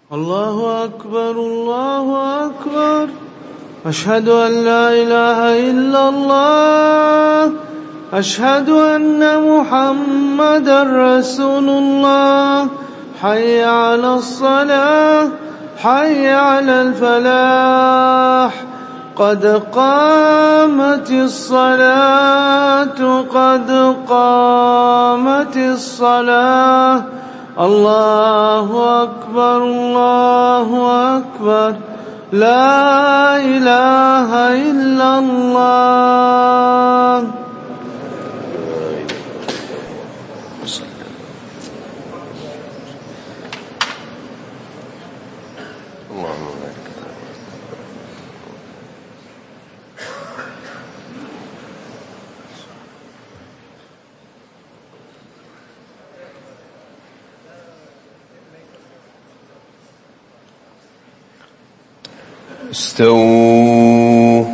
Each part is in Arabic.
الله أكبر الله أكبر. أشهد أن لا إله إلا الله. أشهد أن محمدا رسول الله. حي على الصلاة حي على الفلاح. قد قامت الصلاة قد قامت الصلاة. الله أكبر الله أكبر. لا إله إلا الله. استووا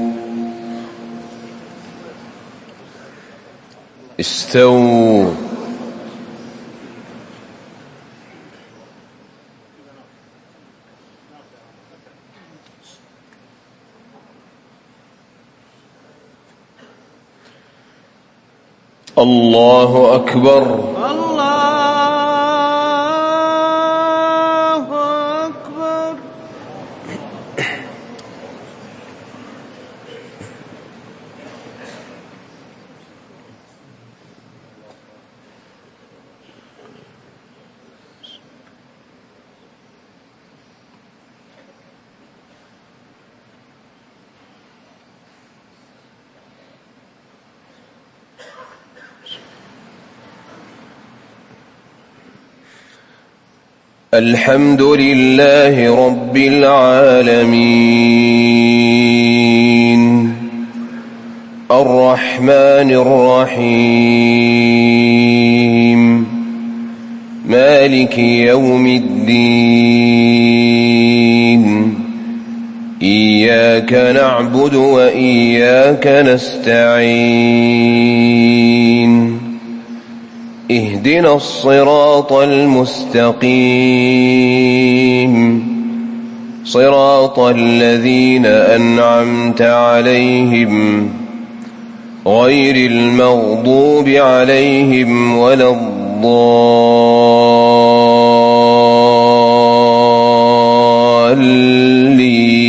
استووا. الله أكبر الله أكبر. الحمد لله رب العالمين الرحمن الرحيم مالك يوم الدين. إياك نعبد وإياك نستعين. اهدنا الصراط المستقيم صراط الذين أنعمت عليهم غير المغضوب عليهم ولا الضالين.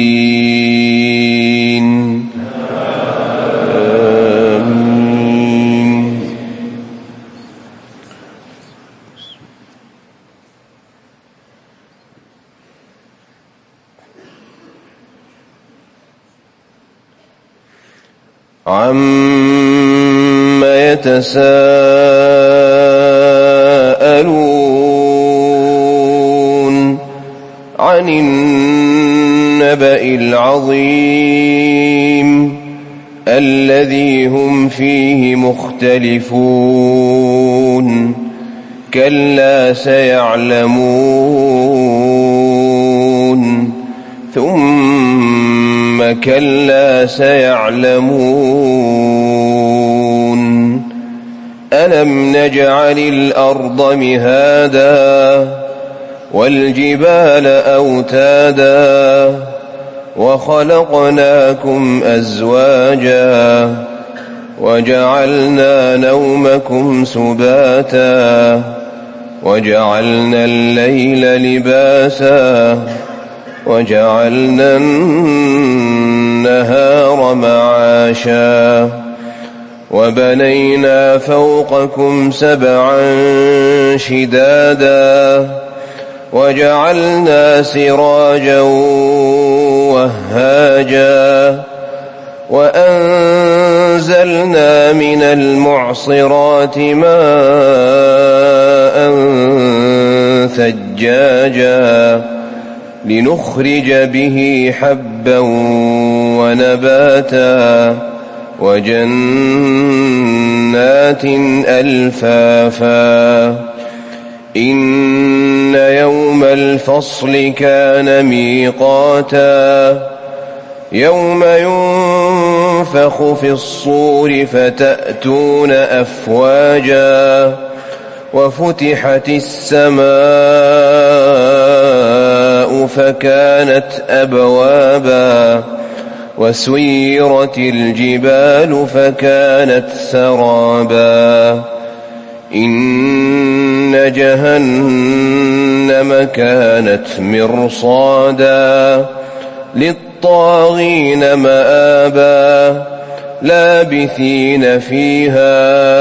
عما يتساءلون عن النبأ العظيم الذي هم فيه مختلفون. كلا سيعلمون ثم كلا سيعلمون. ألم نجعل الأرض مهادا والجبال أوتادا وخلقناكم أزواجا وجعلنا نومكم سباتا وجعلنا الليل لباسا وجعلنا النهار معاشا وبنينا فوقكم سبعا شدادا وجعلنا سراجا وهاجا وأنزلنا من المعصرات ماء ثجاجا لنخرج به حبا ونباتا وجنات ألفافا. إن يوم الفصل كان ميقاتا يوم ينفخ في الصور فتأتون أفواجا وفتحت السماء السماء فكانت أبوابا وسيرت الجبال فكانت سرابا إن جهنم كانت مرصادا للطاغين مآبا لابثين فيها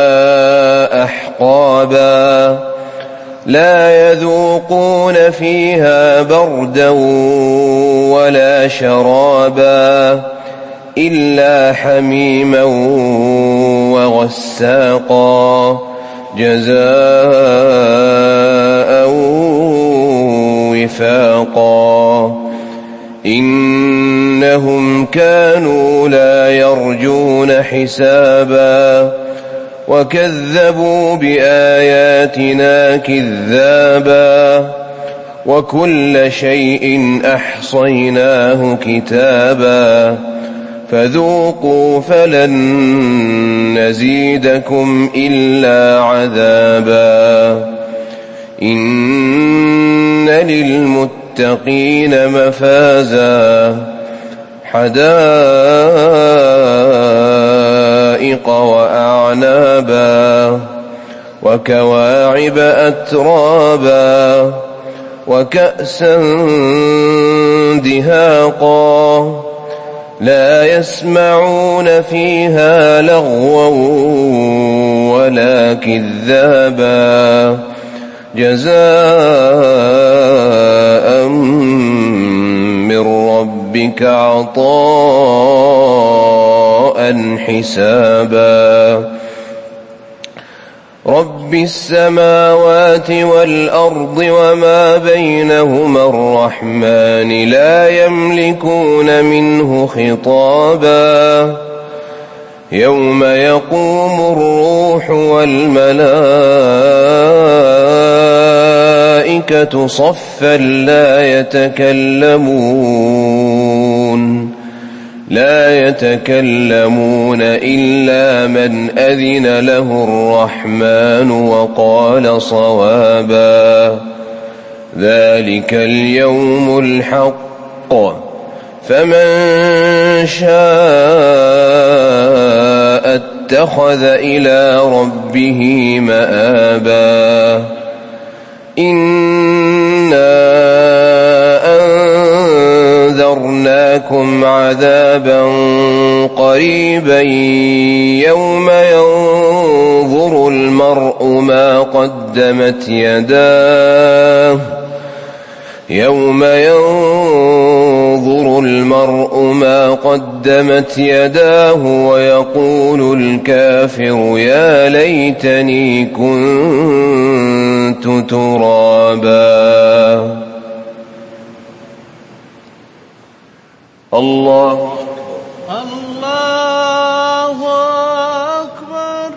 أحقابا لا يذوقون فيها بردا ولا شرابا إلا حميما وغساقا جزاء وفاقا إنهم كانوا لا يرجون حسابا وكذبوا بآياتنا كذابا وكل شيء أحصيناه كتابا فذوقوا فلن نزيدكم إلا عذابا إن للمتقين مفازا حدائق وأعنابا وكواعب أترابا وكأسا دهاقا لا يسمعون فيها لغوا ولا كذابا جزاء من ربك عطاء حسابا رب السماوات والأرض وما بينهما الرحمن لا يملكون منه خطابا يوم يقوم الروح والملائكة صفا لا يتكلمون إلا من أذن له الرحمن وقال صوابا ذلك اليوم الحق فمن شاء اتخذ إلى ربه مآبا إنا أنذرناكم عذابا قريبا يوم ينظر المرء ما قدمت يداه ويقول الكافر يا ليتني كنت ترابا الله أكبر.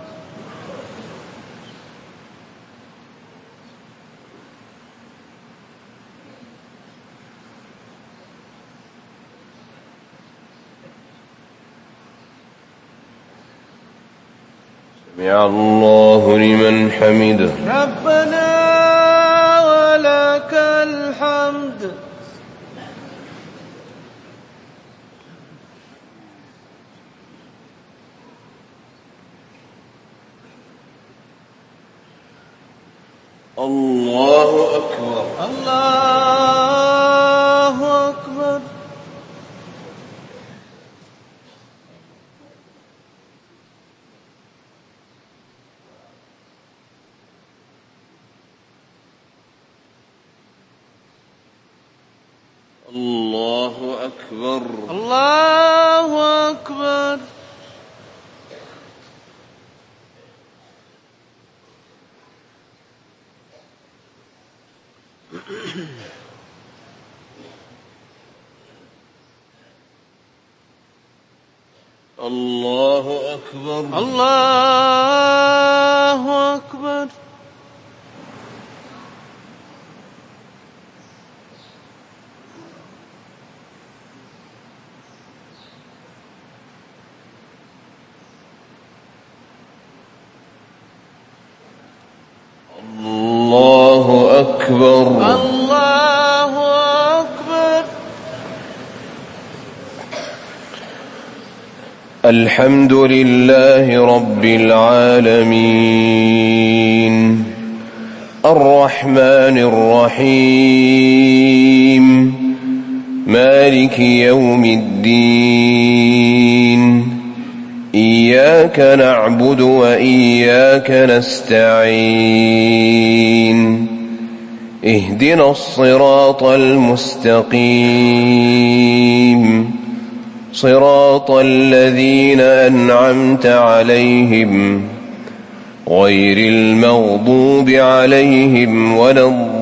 سمع الله لمن حمده ربنا ولك الحمد. الله أكبر. الله أكبر. الله أكبر. الله أكبر. الله أكبر. الله أكبر. الله أكبر. الله الحمد لله رب العالمين الرحمن الرحيم مالك يوم الدين إياك نعبد وإياك نستعين اهدنا الصراط المستقيم صراط الذين أنعمت عليهم غير المغضوب عليهم ولا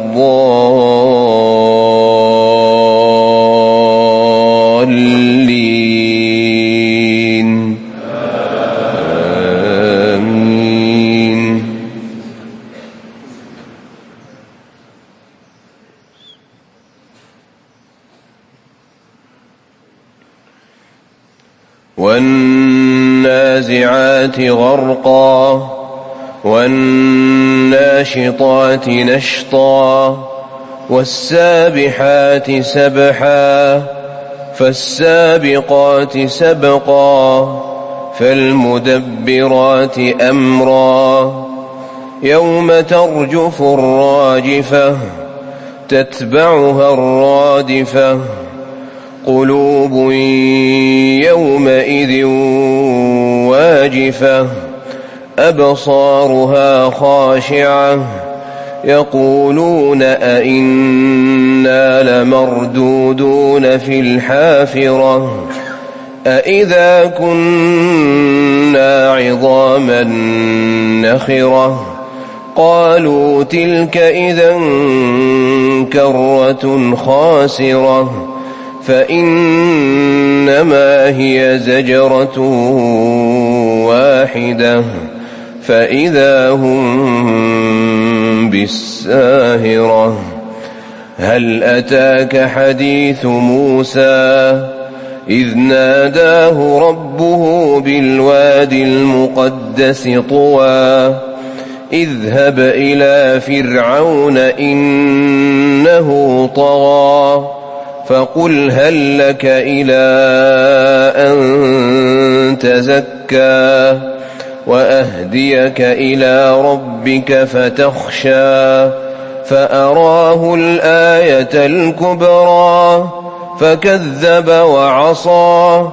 الضالين آمين. والنازعات غرقا والناشطات نشطا والسابحات سبحا فالسابقات سبقا فالمدبرات أمرا يوم ترجف الراجفة تتبعها الرادفة قلوب يومئذ واجفة أبصارها خاشعة يقولون أئنا لمردودون في الحافرة أئذا كنا عظاما نخرة قالوا تلك إذا كرة خاسرة فإنما هي زجرة واحدة فإذا هم بالساهرة هل أتاك حديث موسى إذ ناداه ربه بالواد المقدس طوى اذهب إلى فرعون إنه طغى فقل هل لك إلى أن تزكى وأهديك إلى ربك فتخشى فأراه الآية الكبرى فكذب وعصى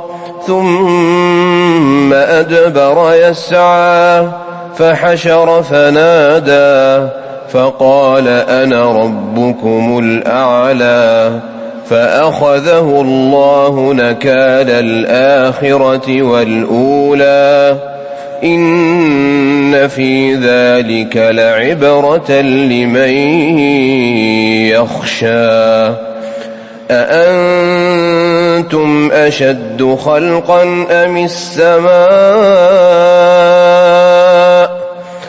ثم أدبر يسعى فحشر فنادى فقال أنا ربكم الأعلى فأخذه الله نكال الآخرة والأولى إن في ذلك لعبرة لمن يخشى أأنتم أشد خلقا أم السماء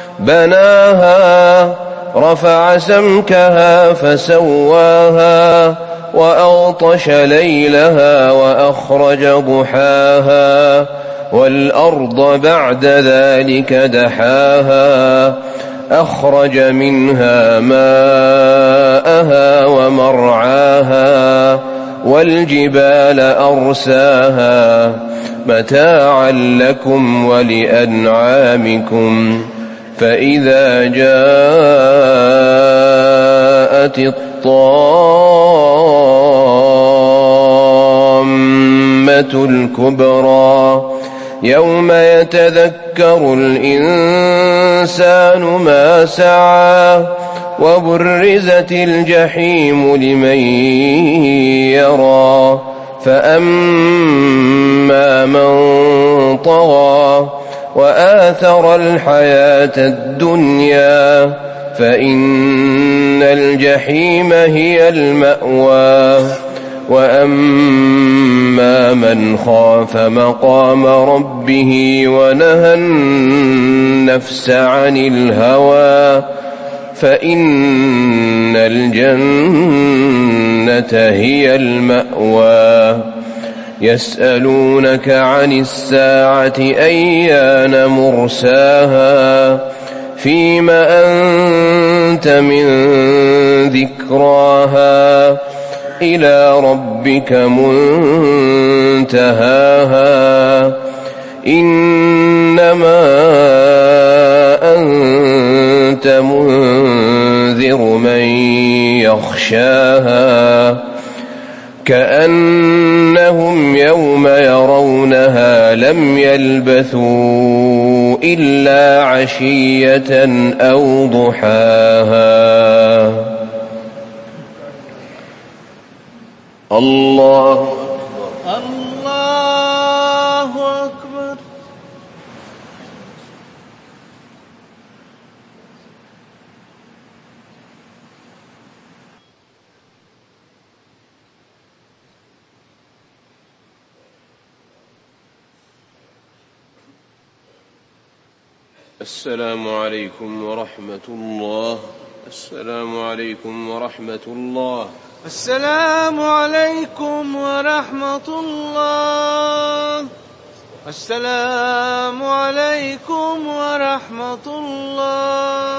بناها رفع سمكها فسواها وأغطش ليلها وأخرج ضحاها والأرض بعد ذلك دحاها أخرج منها ماءها ومرعاها والجبال أرساها متاعا لكم ولأنعامكم فإذا جاءت الطامة الكبرى يوم يتذكر الإنسان ما سعى وبرزت الجحيم لمن يرى فأما من طغى وآثر الحياة الدنيا فإن الجحيم هي المأوى وأما من خاف مقام ربه ونهى النفس عن الهوى فإن الجنة هي المأوى يسألونك عن الساعة أيان مرساها فيم أنت من ذكراها إلى ربك منتهاها إنما أنت منذر من يخشاها كأنهم يوم يرونها لم يلبثوا إلا عشية أو ضحاها. الله أكبر. السلام عليكم ورحمة الله. السلام عليكم ورحمة الله. السلام عليكم ورحمة الله. السلام عليكم ورحمة الله.